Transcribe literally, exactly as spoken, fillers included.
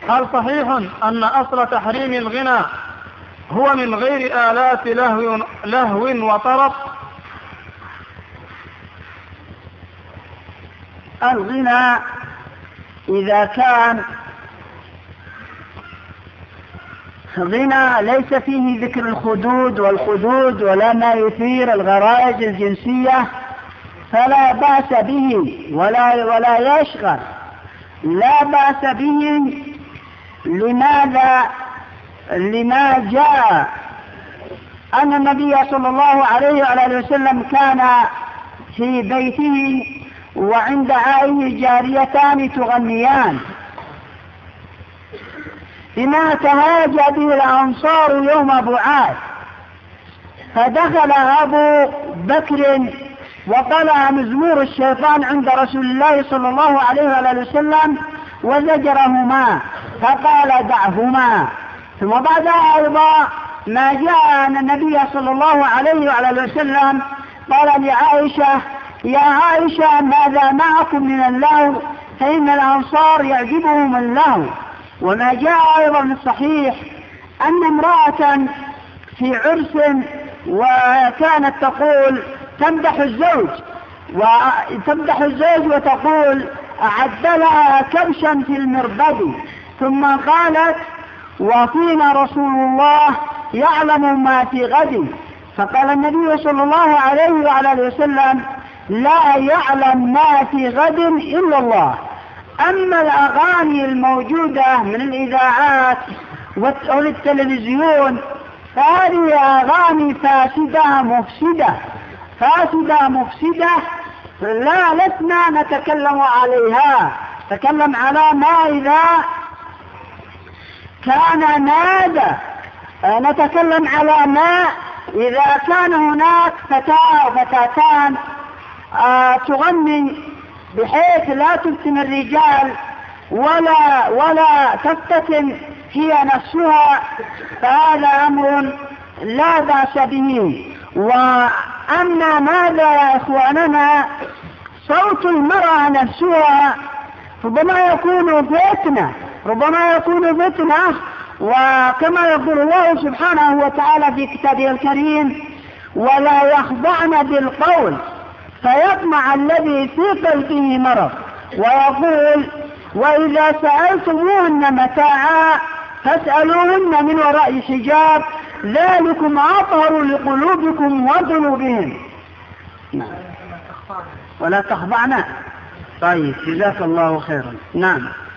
هل صحيح أن أصل تحريم الغنى هو من غير آلات لهو, لهو وطرب؟ الغنى إذا كان غنى ليس فيه ذكر الخدود والخدود ولا ما يثير الغرائز الجنسية فلا بأس به ولا, ولا يشغل، لا بأس به. لماذا؟ لما جاء أن النبي صلى الله عليه وآله وسلم كان في بيته وعند عائه جاريتان تغنيان بما تهاجى به الأنصار يوم بعاث، فدخل أبو بكر وطلع مزمور الشيطان عند رسول الله صلى الله عليه وآله وسلم وزجرهما فقال دعهما. ثم بعدها أيضا ما جاء أن النبي صلى الله عليه وآله وسلم قال لعائشة يا عائشة ماذا معكم من اللهو فإن الأنصار يعجبهم اللهو. وما جاء أيضا من الصحيح أن امرأة في عرس وكانت تقول تمدح الزوج وتمدح الزوج وتقول أعد لها كبشا في المربد، ثم قالت وفينا رسول الله يعلم ما في غد، فقال النبي صلى الله عليه وعلى وسلم لا يعلم ما في غد إلا الله. أما الأغاني الموجودة من الإذاعات والتلفزيون فهذه أغاني فاسدة مفسدة فاسدة مفسدة لا لسنا نتكلم عليها، نتكلم على ما إذا كان نادى، نتكلم على ما إذا كان هناك فتاة وفتاتان آه تغني بحيث لا تفتن الرجال ولا ولا تفتتن هي نفسها، فهذا أمر لا بأس به. وأما ماذا يا إخواننا صوت المرأة نفسها ربما يكون فتنة ربما يكون فتنة وكما يقول الله سبحانه وتعالى في كتابه الكريم ولا يخضعن بالقول فيطمع الذي في قلبه مرض، ويقول وإذا سألتموهن متاعا فاسألوهن من وراء حجاب ذلكم أطهر لقلوبكم وقلوبهم. نعم. ولا تخضعن. طيب جزاك الله خيرا. نعم.